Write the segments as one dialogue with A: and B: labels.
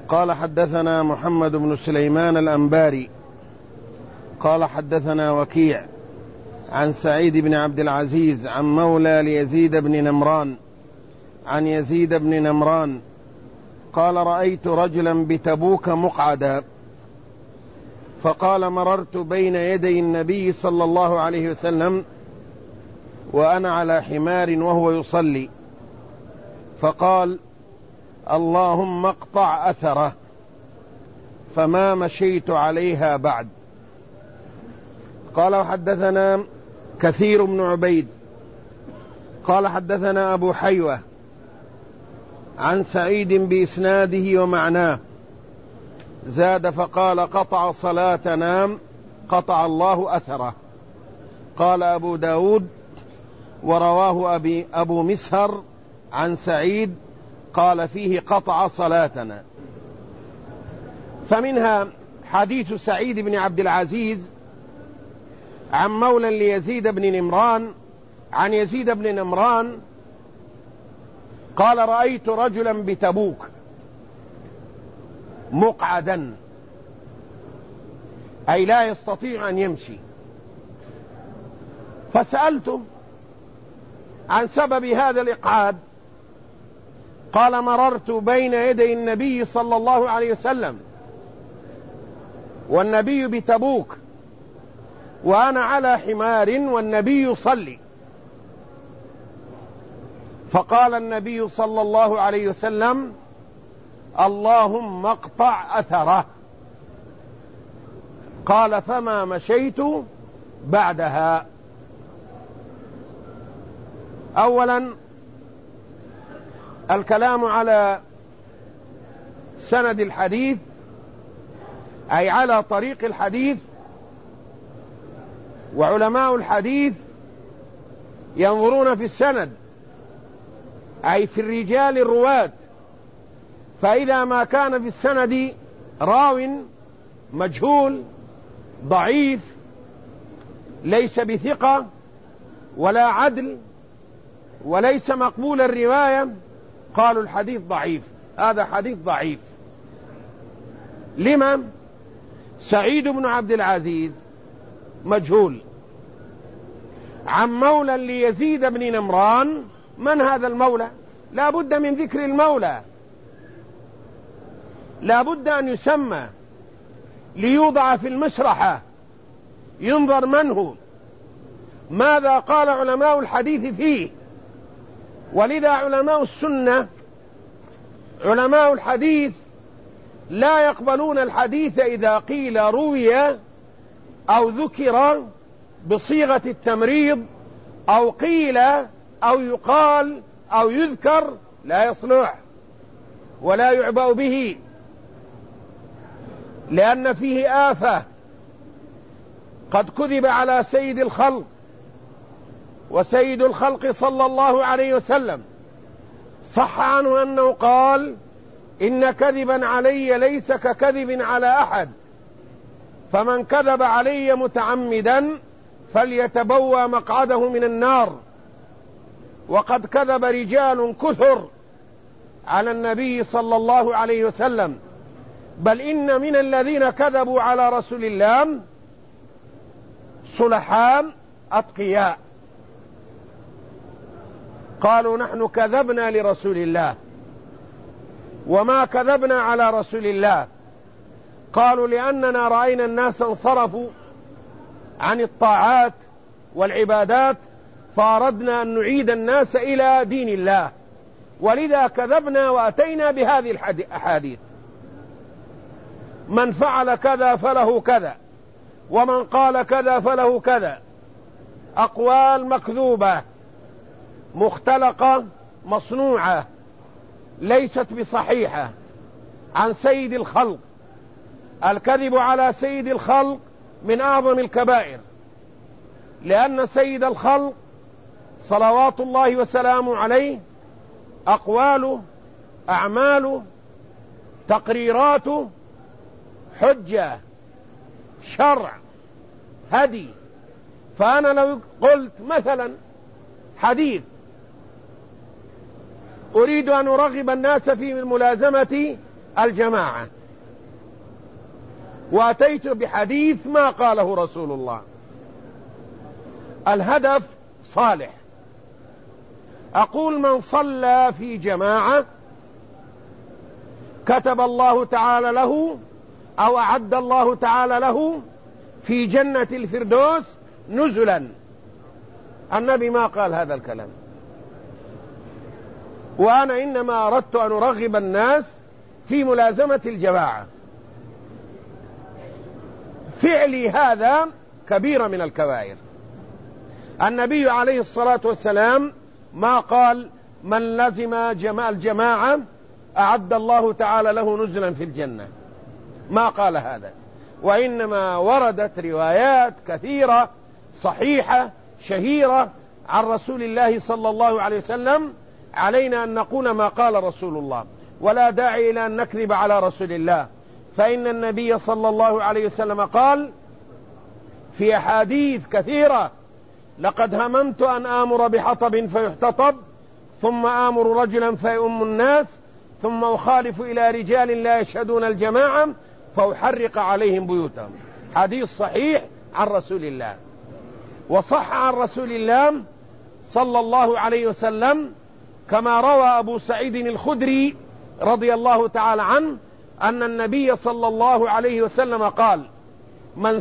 A: قال حدثنا محمد بن سليمان الأنباري قال حدثنا وكيع عن سعيد بن عبد العزيز عن مولى ليزيد بن نمران عن يزيد بن نمران قال رأيت رجلا بتبوك مقعدا فقال مررت بين يدي النبي صلى الله عليه وسلم وأنا على حمار وهو يصلي فقال اللهم اقطع أثره فما مشيت عليها بعد. قال وحدثنا كثير بن عبيد قال حدثنا أبو حيوة عن سعيد بإسناده ومعناه زاد فقال قطع صلاتنا قطع الله أثره. قال أبو داود ورواه أبو مسهر عن سعيد قال فيه قطع صلاتنا. فمنها حديث سعيد بن عبد العزيز عن مولى ليزيد بن نمران عن يزيد بن نمران قال رأيت رجلا بتبوك مقعدا أي لا يستطيع أن يمشي، فسألته عن سبب هذا الإقعاد قال مررت بين يدي النبي صلى الله عليه وسلم والنبي بتبوك وأنا على حمار والنبي يصلي فقال النبي صلى الله عليه وسلم اللهم اقطع أثره. قال فما مشيت بعدها. أولا الكلام على سند الحديث أي على طريق الحديث، وعلماء الحديث ينظرون في السند أي في الرجال الرواة، فإذا ما كان في السند راو مجهول ضعيف ليس بثقة ولا عدل وليس مقبول الرواية قالوا الحديث ضعيف، هذا حديث ضعيف. لما؟ سعيد بن عبد العزيز مجهول عن مولى ليزيد بن نمران. من هذا المولى؟ لا بد من ذكر المولى، لا بد أن يسمى ليوضع في المشرحة ينظر من هو، ماذا قال علماء الحديث فيه. ولذا علماء السنة علماء الحديث لا يقبلون الحديث إذا قيل روي أو ذكر بصيغة التمريض أو قيل أو يقال أو يذكر، لا يصلح ولا يعبأ به، لأن فيه آفة. قد كذب على سيد الخلق، وسيد الخلق صلى الله عليه وسلم صح عنه أنه قال إن كذبا علي ليس ككذب على أحد، فمن كذب علي متعمدا فليتبوى مقعده من النار. وقد كذب رجال كثر على النبي صلى الله عليه وسلم، بل إن من الذين كذبوا على رسول الله صلحاء أتقياء قالوا نحن كذبنا لرسول الله وما كذبنا على رسول الله، قالوا لأننا رأينا الناس انصرفوا عن الطاعات والعبادات فأردنا أن نعيد الناس إلى دين الله، ولذا كذبنا وأتينا بهذه الأحاديث. من فعل كذا فله كذا، ومن قال كذا فله كذا، أقوال مكذوبة مختلقة مصنوعة ليست بصحيحة عن سيد الخلق. الكذب على سيد الخلق من أعظم الكبائر، لأن سيد الخلق صلوات الله وسلامه عليه أقواله أعماله تقريراته حجة شرع هدي. فأنا لو قلت مثلا حديث أريد أن أرغب الناس في ملازمة الجماعة، وأتيت بحديث ما قاله رسول الله. الهدف صالح. أقول من صلى في جماعة كتب الله تعالى له أو أعد الله تعالى له في جنة الفردوس نزلا. النبي ما قال هذا الكلام، وأنا إنما أردت أن أرغب الناس في ملازمة الجماعة. فعلي هذا كبيرة من الكبائر. النبي عليه الصلاة والسلام ما قال من لزم الجماعة أعد الله تعالى له نزلا في الجنة، ما قال هذا، وإنما وردت روايات كثيرة صحيحة شهيرة عن رسول الله صلى الله عليه وسلم. علينا أن نقول ما قال رسول الله، ولا داعي إلى أن نكذب على رسول الله، فإن النبي صلى الله عليه وسلم قال في أحاديث كثيرة: لقد هممت أن آمر بحطب فيحتطب، ثم آمر رجلا فيؤم الناس، ثم أخالف إلى رجال لا يشهدون الجماعة فأحرق عليهم بيوتهم. حديث صحيح عن رسول الله. وصح عن رسول الله صلى الله عليه وسلم كما روى أبو سعيد الخدري رضي الله تعالى عنه أن النبي صلى الله عليه وسلم قال: من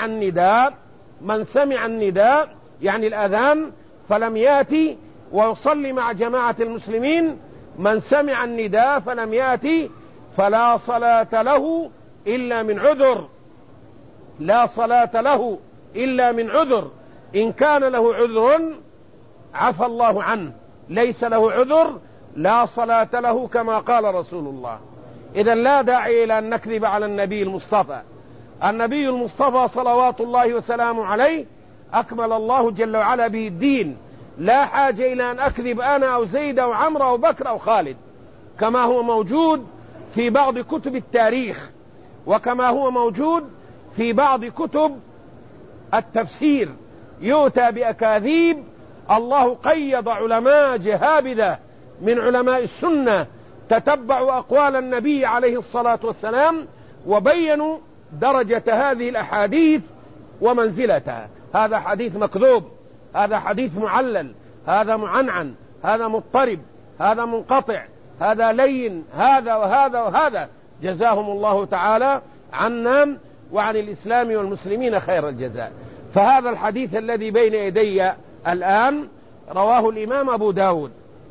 A: سمع النداء يعني الأذان فلم يأتي ويصلي مع جماعة المسلمين، من سمع النداء فلم يأتي فلا صلاة له إلا من عذر، لا صلاة له إلا من عذر. إن كان له عذر عفى الله عنه، ليس له عذر لا صلاة له كما قال رسول الله. إذن لا داعي إلى أن نكذب على النبي المصطفى. النبي المصطفى صلوات الله وسلامه عليه أكمل الله جل وعلا به الدين، لا حاجة إلى أن أكذب أنا أو زيد أو عمرو أو بكر أو خالد، كما هو موجود في بعض كتب التاريخ، وكما هو موجود في بعض كتب التفسير، يؤتى بأكاذيب. الله قيض علماء جهابذة من علماء السنة تتبعوا أقوال النبي عليه الصلاة والسلام وبينوا درجة هذه الأحاديث ومنزلتها. هذا حديث مكذوب، هذا حديث معلل، هذا معنعن، هذا مضطرب، هذا منقطع، هذا لين، هذا وهذا وهذا. جزاهم الله تعالى عنا وعن الإسلام والمسلمين خير الجزاء. فهذا الحديث الذي بين يدي الآن رواه الإمام أبو داود.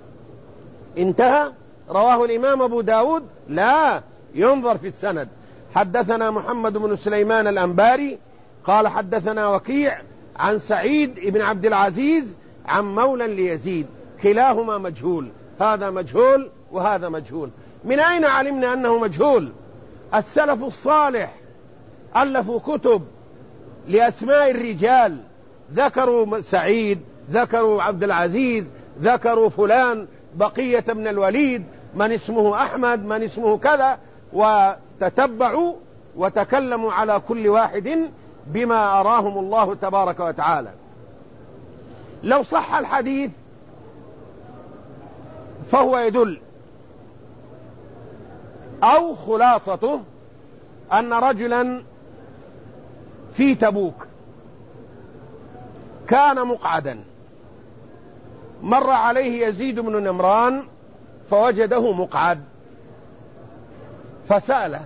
A: انتهى؟ رواه الإمام أبو داود؟ لا، ينظر في السند. حدثنا محمد بن سليمان الأنباري قال حدثنا وكيع عن سعيد بن عبد العزيز عن مولى ليزيد، كلاهما مجهول، هذا مجهول وهذا مجهول. من أين علمنا أنه مجهول؟ السلف الصالح ألفوا كتب لأسماء الرجال، ذكروا سعيد، ذكروا عبد العزيز، ذكروا فلان بقية من الوليد، من اسمه أحمد، من اسمه كذا، وتتبعوا وتكلموا على كل واحد بما أراهم الله تبارك وتعالى. لو صح الحديث فهو يدل، أو خلاصته أن رجلا في تبوك كان مقعدا، مر عليه يزيد بن نمران فوجده مقعد فسأله،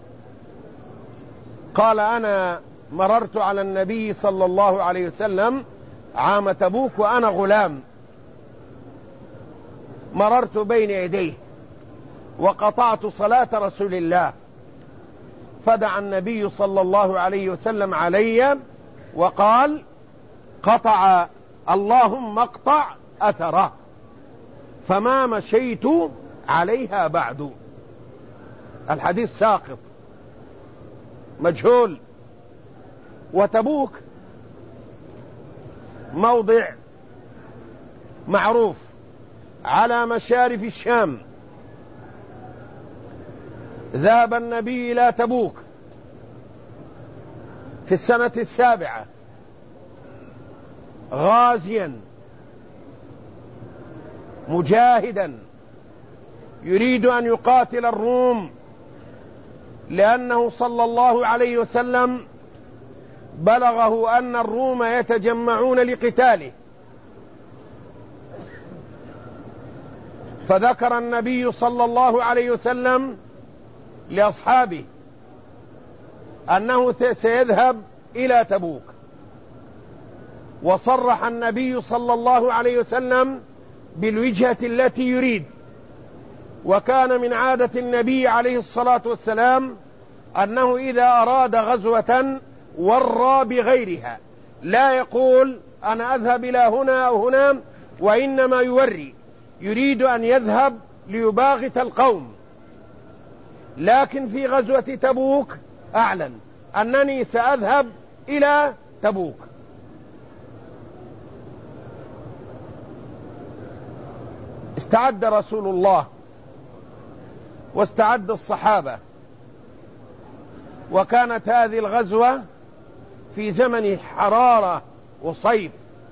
A: قال: أنا مررت على النبي صلى الله عليه وسلم عام تبوك وأنا غلام، مررت بين يديه وقطعت صلاة رسول الله، فدعا النبي صلى الله عليه وسلم علي وقال: قطع اللهم اقطع أثره، فما مشيت عليها بعد. الحديث ساقط مجهول. وتبوك موضع معروف على مشارف الشام. ذهب النبي إلى تبوك في السنة 7 غازيا مجاهدا يريد أن يقاتل الروم لأنه صلى الله عليه وسلم بلغه أن الروم يتجمعون لقتاله، فذكر النبي صلى الله عليه وسلم لأصحابه أنه سيذهب إلى تبوك، وصرح النبي صلى الله عليه وسلم بالوجهة التي يريد. وكان من عادة النبي عليه الصلاة والسلام أنه إذا أراد غزوة ورى بغيرها، لا يقول أنا أذهب إلى هنا أو هنا، وإنما يريد أن يذهب ليباغت القوم. لكن في غزوة تبوك أعلن أنني سأذهب إلى تبوك. استعد رسول الله واستعد الصحابة، وكانت هذه الغزوة في زمن حرارة وصيف،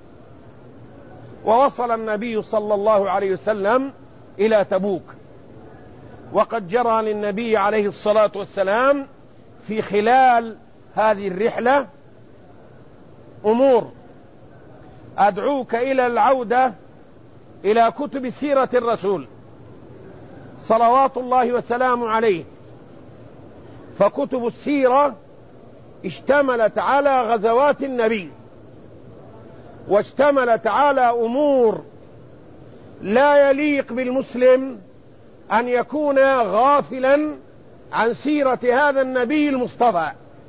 A: ووصل النبي صلى الله عليه وسلم إلى تبوك. وقد جرى للنبي عليه الصلاة والسلام في خلال هذه الرحلة أمور. أدعوك إلى العودة إلى كتب سيرة الرسول صلوات الله وسلامه عليه، فكتب السيرة اشتملت على غزوات النبي، واشتملت على أمور لا يليق بالمسلم أن يكون غافلا عن سيرة هذا النبي المصطفى.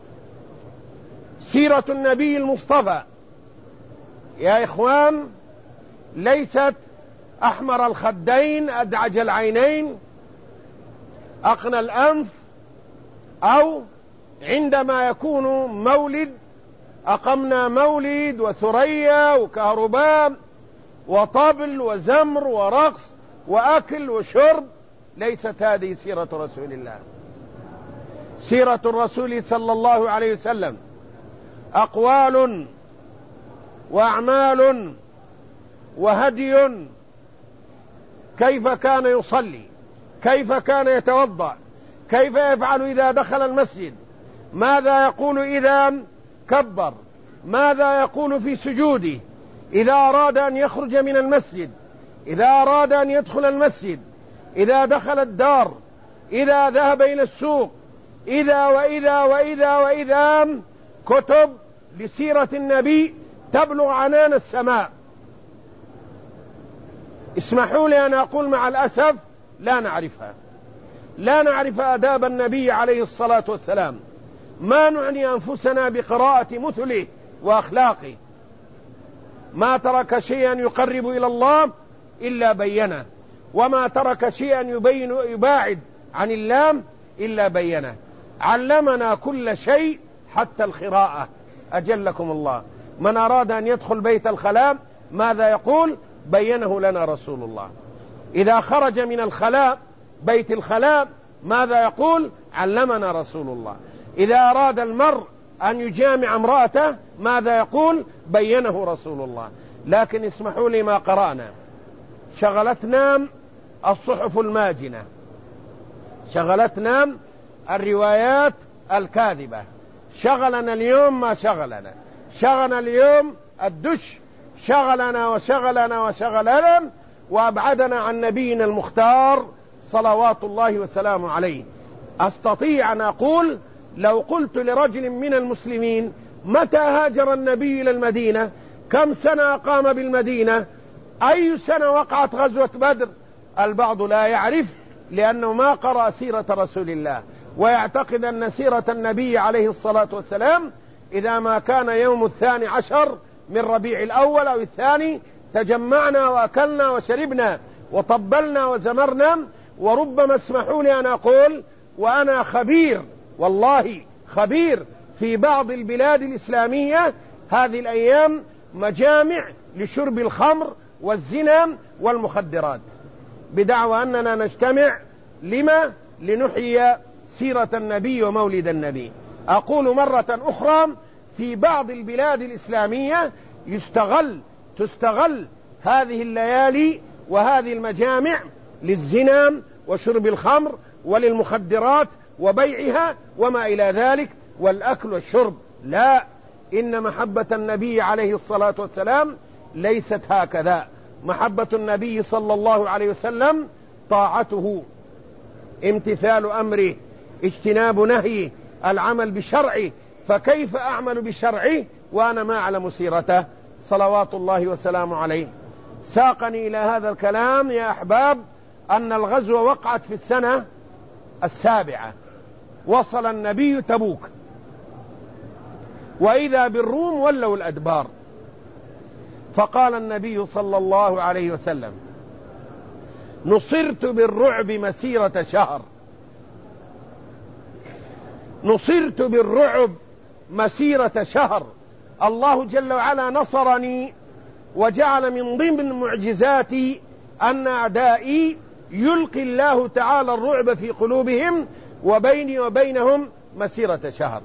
A: سيرة النبي المصطفى يا إخوان ليست أحمر الخدين أدعج العينين أقنى الأنف، أو عندما يكون مولد أقمنا مولد وثريا وكهرباء وطبل وزمر ورقص وأكل وشرب. ليست هذه سيرة رسول الله. سيرة الرسول صلى الله عليه وسلم أقوال وأعمال وهدي، كيف كان يصلي، كيف كان يتوضأ، كيف يفعل إذا دخل المسجد، ماذا يقول إذا كبر، ماذا يقول في سجوده، إذا أراد أن يخرج من المسجد، إذا أراد أن يدخل المسجد، إذا دخل الدار، إذا ذهب إلى السوق، إذا وإذا وإذا وإذا. كتب لسيرة النبي تبلغ عنان السماء. اسمحوا لي أن أقول مع الأسف لا نعرفها، لا نعرف آداب النبي عليه الصلاة والسلام، ما نعني أنفسنا بقراءة مثله وأخلاقه. ما ترك شيئا يقرب إلى الله إلا بينه، وما ترك شيئا يباعد عن الله إلا بينه. علمنا كل شيء حتى القراءة أجلكم الله. من أراد أن يدخل بيت الخلاء ماذا يقول؟ بينه لنا رسول الله. إذا خرج من الخلاء بيت الخلاء ماذا يقول؟ علمنا رسول الله. إذا أراد المرء أن يجامع امرأته ماذا يقول؟ بينه رسول الله. لكن اسمحوا لي ما قرأنا، شغلتنا الصحف الماجنة، شغلتنا الروايات الكاذبة، شغلنا اليوم ما شغلنا، شغلنا اليوم الدش، شغلنا وشغلنا وشغلنا، وأبعدنا عن نبينا المختار صلوات الله وسلامه عليه. أستطيع أن أقول لو قلت لرجل من المسلمين متى هاجر النبي إلى المدينة، كم سنة أقام بالمدينة، أي سنة وقعت غزوة بدر، البعض لا يعرف لأنه ما قرأ سيرة رسول الله، ويعتقد أن سيرة النبي عليه الصلاة والسلام إذا ما كان يوم 12 من ربيع الأول أو الثاني تجمعنا وأكلنا وشربنا وطبلنا وزمرنا. وربما اسمحوا لي أن أقول وأنا خبير، والله خبير، في بعض البلاد الإسلامية هذه الأيام مجامع لشرب الخمر والزنا والمخدرات، بدعوى أننا نجتمع لما؟ لنحيي سيرة النبي ومولد النبي. أقول مرة أخرى في بعض البلاد الإسلامية تستغل هذه الليالي وهذه المجامع للزنا وشرب الخمر وللمخدرات وبيعها وما إلى ذلك والأكل والشرب. لا، إن محبة النبي عليه الصلاة والسلام ليست هكذا. محبة النبي صلى الله عليه وسلم طاعته، امتثال أمره، اجتناب نهيه، العمل بشرعه. فكيف أعمل بشرعه وأنا ما أعلم سيرته صلوات الله وسلامه عليه؟ ساقني إلى هذا الكلام يا أحباب أن الغزو وقعت في السنة 7، وصل النبي تبوك، وإذا بالروم ولوا الأدبار. فقال النبي صلى الله عليه وسلم: نصرت بالرعب مسيرة شهر. نصرت بالرعب مسيرة شهر. الله جل وعلا نصرني وجعل من ضمن معجزاتي أن أعدائي يلقي الله تعالى الرعب في قلوبهم، وبيني وبينهم مسيرة شهر.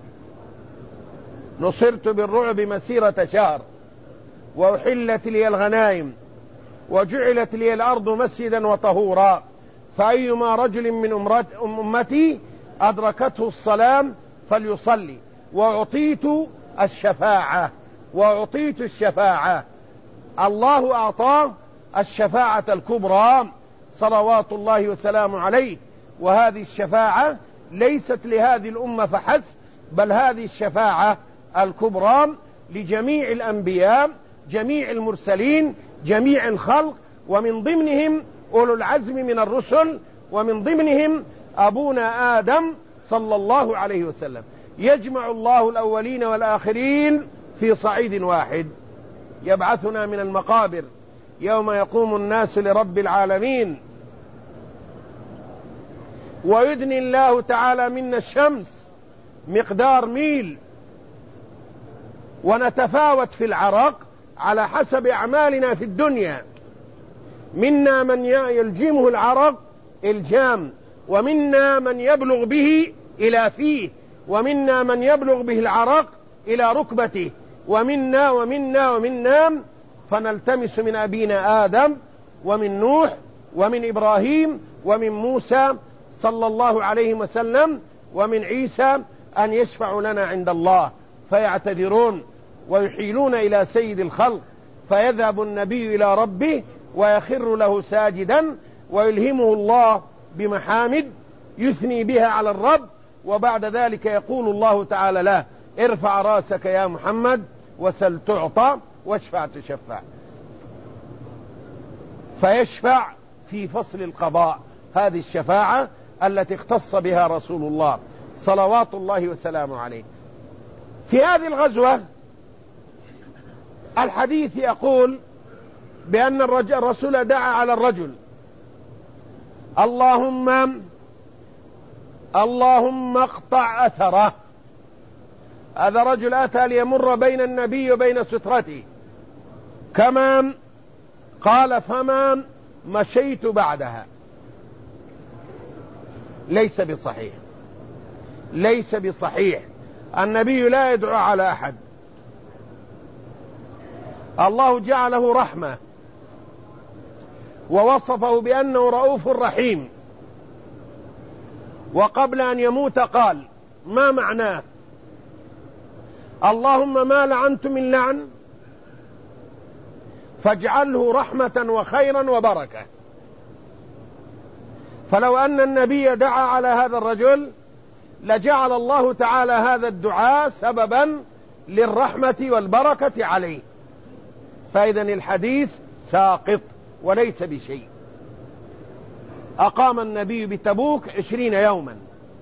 A: نصرت بالرعب مسيرة شهر، وأحلت لي الغنائم، وجعلت لي الأرض مسجدا وطهورا، فأيما رجل من أمتي أدركته الصلاة فليصلي. وأعطيت الشفاعة، وأعطيت الشفاعة. الله أعطاه الشفاعة الكبرى صلوات الله وسلامه عليه. وهذه الشفاعة ليست لهذه الأمة فحسب، بل هذه الشفاعة الكبرى لجميع الأنبياء، جميع المرسلين، جميع الخلق، ومن ضمنهم أولو العزم من الرسل، ومن ضمنهم أبونا آدم صلى الله عليه وسلم. يجمع الله الأولين والآخرين في صعيد واحد، يبعثنا من المقابر يوم يقوم الناس لرب العالمين، ويدني الله تعالى منا الشمس مقدار ميل، ونتفاوت في العرق على حسب أعمالنا في الدنيا. منا من يلجمه العرق الجام، ومنا من يبلغ به إلى فيه، ومنا من يبلغ به العرق إلى ركبته، ومنا ومنا ومنا، فنلتمس من أبينا آدم ومن نوح ومن إبراهيم ومن موسى صلى الله عليه وسلم ومن عيسى أن يشفعوا لنا عند الله، فيعتذرون ويحيلون إلى سيد الخلق، فيذهب النبي إلى ربه ويخر له ساجدا، ويلهمه الله بمحامد يثني بها على الرب، وبعد ذلك يقول الله تعالى له: ارفع راسك يا محمد وسل تعطى واشفع تشفع. فيشفع في فصل القضاء، هذه الشفاعة التي اختص بها رسول الله صلوات الله وسلامه عليه. في هذه الغزوة الحديث يقول بأن الرسول دعا على الرجل: اللهم اقطع أثره. هذا رجل أتى ليمر بين النبي وبين سترته، كما قال: فما مشيت بعدها. ليس بصحيح، ليس بصحيح. النبي لا يدعو على أحد، الله جعله رحمة، ووصفه بأنه رؤوف رحيم. وقبل أن يموت قال: ما معناه؟ اللهم ما لعنت من لعن فاجعله رحمة وخيرا وبركة. فلو أن النبي دعا على هذا الرجل لجعل الله تعالى هذا الدعاء سببا للرحمة والبركة عليه. فإذن الحديث ساقط وليس بشيء. أقام النبي بتبوك 20 يوما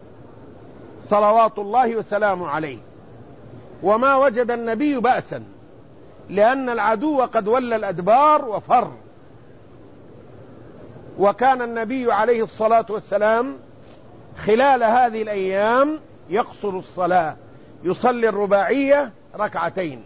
A: صلوات الله وسلامه عليه، وما وجد النبي بأسا، لأن العدو قد ولى الأدبار وفر. وكان النبي عليه الصلاة والسلام خلال هذه الأيام يقصر الصلاة، يصلي الرباعية ركعتين،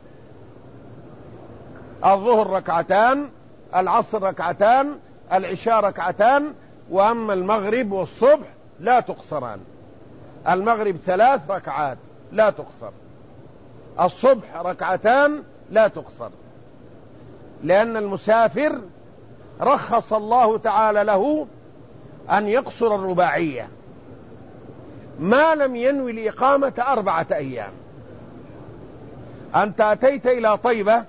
A: الظهر ركعتان، العصر ركعتان، العشاء ركعتان، وأما المغرب والصبح لا تقصران. المغرب 3 ركعات لا تقصر، الصبح ركعتان لا تقصر، لأن المسافر رخص الله تعالى له أن يقصر الرباعية. ما لم ينوي الإقامة 4 أيام. أنت أتيت إلى طيبة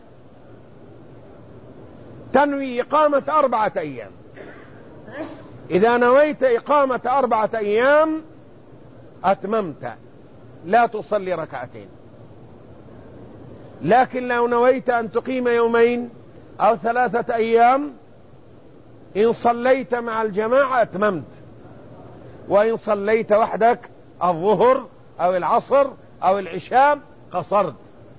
A: تنوي إقامة 4 أيام، إذا نويت إقامة 4 أيام أتممت، لا تصلي 2 ركعتين. لكن لو نويت أن تقيم 2 أو 3 أيام، إن صليت مع الجماعة أتممت، وإن صليت وحدك الظهر أو العصر أو العشاء قصرت.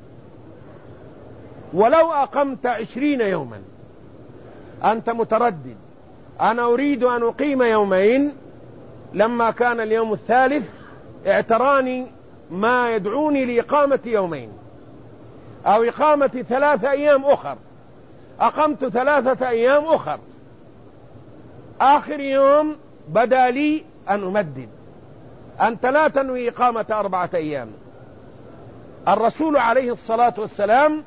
A: ولو أقمت 20 يوما أنت متردد، أنا أريد أن أقيم 2، لما كان اليوم الثالث اعتراني ما يدعوني لإقامة 2 أو إقامة 3 أيام أخر، أقمت 3 أيام أخر، آخر يوم بدا لي أن أمدد. أنت لا تنوي إقامة 4 أيام. الرسول عليه الصلاة والسلام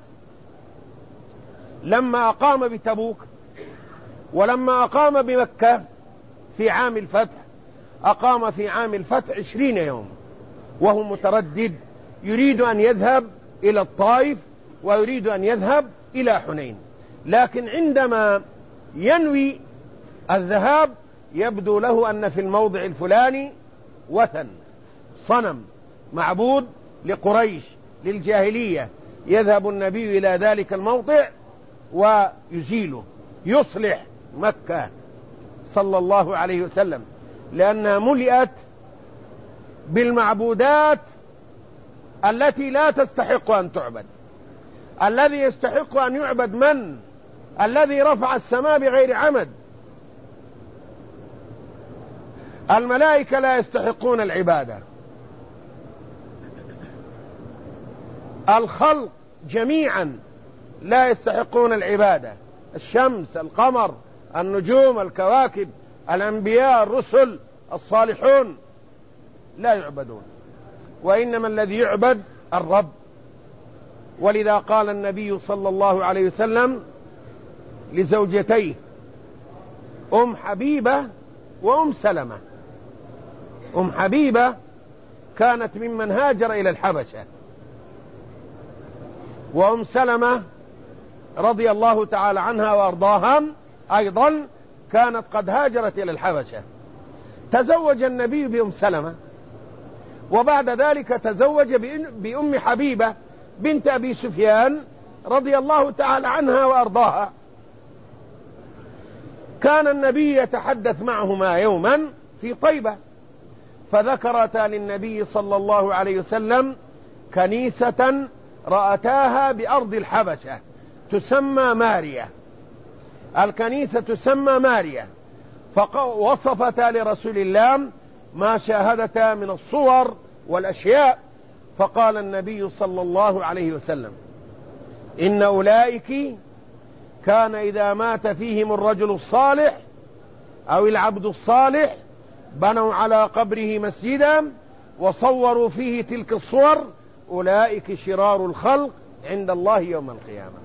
A: لما أقام بتبوك ولما أقام بمكة في عام الفتح، أقام في عام الفتح 20 يوم وهو متردد، يريد أن يذهب إلى الطائف ويريد أن يذهب إلى حنين. لكن عندما ينوي الذهاب يبدو له أن في الموضع الفلاني وثن، صنم معبود لقريش للجاهلية، يذهب النبي إلى ذلك الموضع ويزيله، يصلح مكة صلى الله عليه وسلم، لأنها ملئت بالمعبودات التي لا تستحق أن تعبد. الذي يستحق أن يعبد من؟ الذي رفع السماء بغير عمد. الملائكة لا يستحقون العبادة، الخلق جميعا لا يستحقون العبادة، الشمس، القمر، النجوم، الكواكب، الأنبياء، الرسل، الصالحون لا يعبدون، وإنما الذي يعبد الرب. ولذا قال النبي صلى الله عليه وسلم لزوجتيه أم حبيبة وأم سلمة. أم حبيبة كانت ممن هاجر إلى الحبشة، وأم سلمة رضي الله تعالى عنها وأرضاها أيضا كانت قد هاجرت إلى الحبشة. تزوج النبي بأم سلمة، وبعد ذلك تزوج بأم حبيبة بنت أبي سفيان رضي الله تعالى عنها وأرضاها. كان النبي يتحدث معهما يوما في طيبة، فذكرتا للنبي صلى الله عليه وسلم كنيسة رأتاها بأرض الحبشة تسمى ماريا، الكنيسة تسمى ماريا، فوصفتا لرسول الله ما شاهدتا من الصور والأشياء. فقال النبي صلى الله عليه وسلم إن أولئك كان إذا مات فيهم الرجل الصالح أو العبد الصالح بنوا على قبره مسجدا وصوروا فيه تلك الصور، أولئك شرار الخلق عند الله يوم القيامة.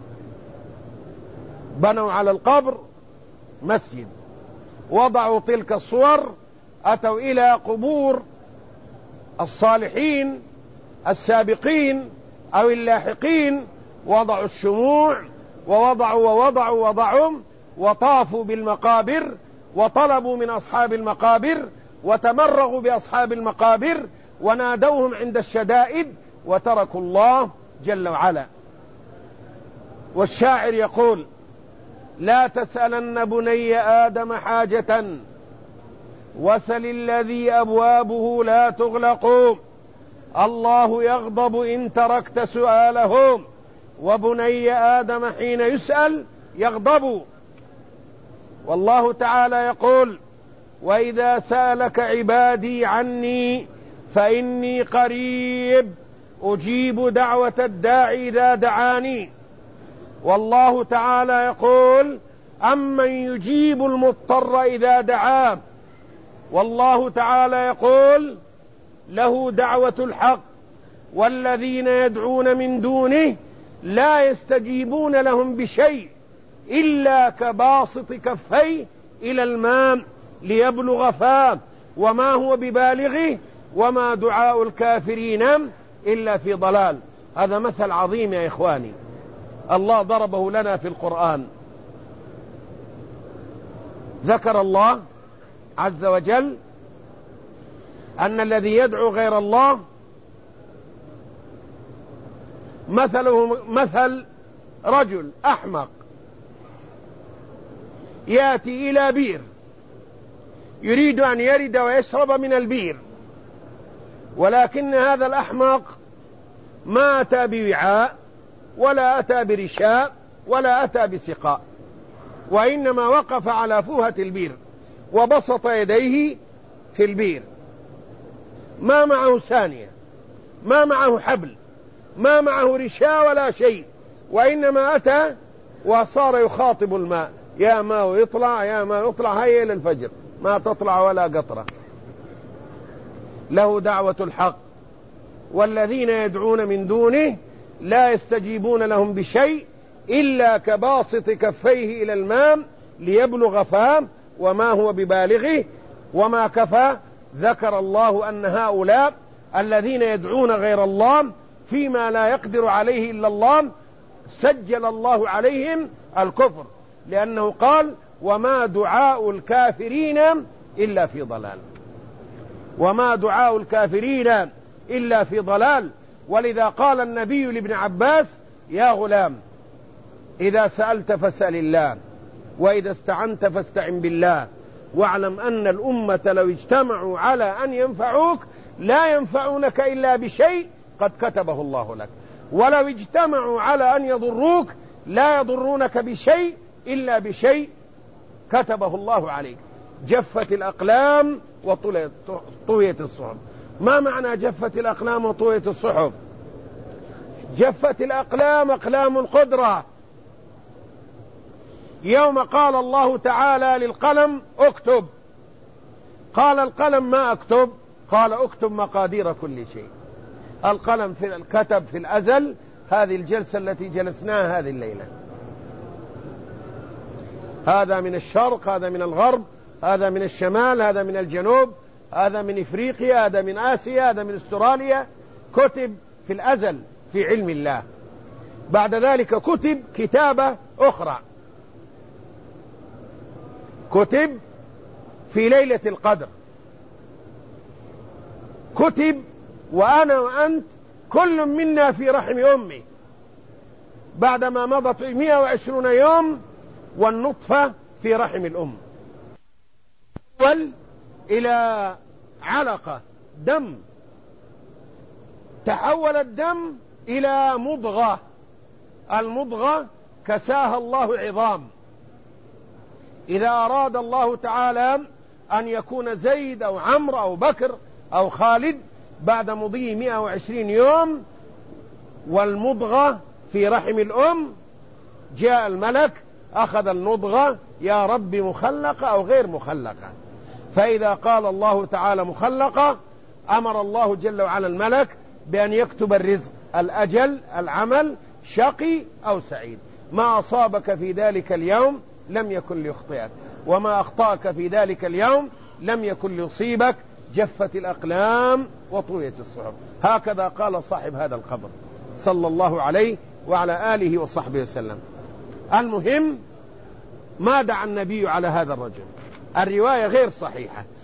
A: بنوا على القبر مسجد، وضعوا تلك الصور، أتوا إلى قبور الصالحين السابقين أو اللاحقين، وضعوا الشموع ووضعوا وطافوا بالمقابر وطلبوا من أصحاب المقابر وتمرغوا بأصحاب المقابر ونادوهم عند الشدائد وتركوا الله جل وعلا. والشاعر يقول لا تسألن بني آدم حاجة وسل الذي أبوابه لا تغلق، الله يغضب إن تركت سؤاله، وبني آدم حين يسأل يغضب. والله تعالى يقول وإذا سألك عبادي عني فإني قريب أجيب دعوة الداعي إذا دعاني. والله تعالى يقول أمن يجيب المضطر إذا دعاه. والله تعالى يقول له دعوة الحق والذين يدعون من دونه لا يستجيبون لهم بشيء إلا كباسط كفيه إلى الماء ليبلغ فاه وما هو ببالغه وما دعاء الكافرين إلا في ضلال. هذا مثل عظيم يا إخواني، الله ضربه لنا في القرآن. ذكر الله عز وجل أن الذي يدعو غير الله مثله مثل رجل أحمق يأتي إلى بير يريد أن يرد ويشرب من البير، ولكن هذا الأحمق ما أتى بوعاء ولا أتى برشاء ولا أتى بسقاء، وإنما وقف على فوهة البير وبسط يديه في البير، ما معه ثانية، ما معه حبل، ما معه رشاء ولا شيء، وإنما أتى وصار يخاطب الماء: يا ماء يطلع، يا ماء يطلع، هيا إلى الفجر، ما تطلع ولا قطرة. له دعوة الحق، والذين يدعون من دونه لا يستجيبون لهم بشيء إلا كباسط كفيه إلى الماء ليبلغ فاه وما هو ببالغه وما كفى. ذكر الله أن هؤلاء الذين يدعون غير الله فيما لا يقدر عليه إلا الله سجل الله عليهم الكفر، لأنه قال: وما دعاء الكافرين إلا في ضلال. وما دعاء الكافرين إلا في ضلال. ولذا قال النبي لابن عباس: يا غلام، إذا سألت فاسأل الله، وإذا استعنت فاستعن بالله، واعلم أن الأمة لو اجتمعوا على أن ينفعوك لا ينفعونك إلا بشيء قد كتبه الله لك، ولو اجتمعوا على أن يضروك لا يضرونك بشيء إلا بشيء كتبه الله عليك. جفت الأقلام وطويت الصحف. ما معنى جفت الأقلام وطويت الصحف؟ جفت الأقلام، أقلام القدرة. يوم قال الله تعالى للقلم: اكتب، قال القلم: ما أكتب؟ قال: اكتب مقادير كل شيء. القلم كتب في الأزل هذه الجلسة التي جلسناها هذه الليلة، هذا من الشرق، هذا من الغرب، هذا من الشمال، هذا من الجنوب، هذا من إفريقيا، هذا من آسيا، هذا من أستراليا. كتب في الأزل في علم الله. بعد ذلك كتب كتابة أخرى، كتب في ليلة القدر، كتب وأنا وأنت كل منا في رحم أمي بعدما مضت 120 يوم والنطفة في رحم الأم، إلى علقة دم، تحول الدم إلى مضغة، المضغة كساها الله عظام. إذا أراد الله تعالى أن يكون زيد أو عمرو أو بكر أو خالد بعد مضي 120 يوم والمضغة في رحم الأم، جاء الملك أخذ النضغة: يا رب مخلقة أو غير مخلقة؟ فإذا قال الله تعالى مخلقة أمر الله جل وعلا الملك بأن يكتب الرزق، الأجل، العمل، شقي أو سعيد. ما أصابك في ذلك اليوم لم يكن ليخطئك، وما أخطأك في ذلك اليوم لم يكن ليصيبك. جفت الأقلام وطويت الصحف. هكذا قال صاحب هذا القبر صلى الله عليه وعلى آله وصحبه وسلم. المهم ما دعا النبي على هذا الرجل، الرواية غير صحيحة.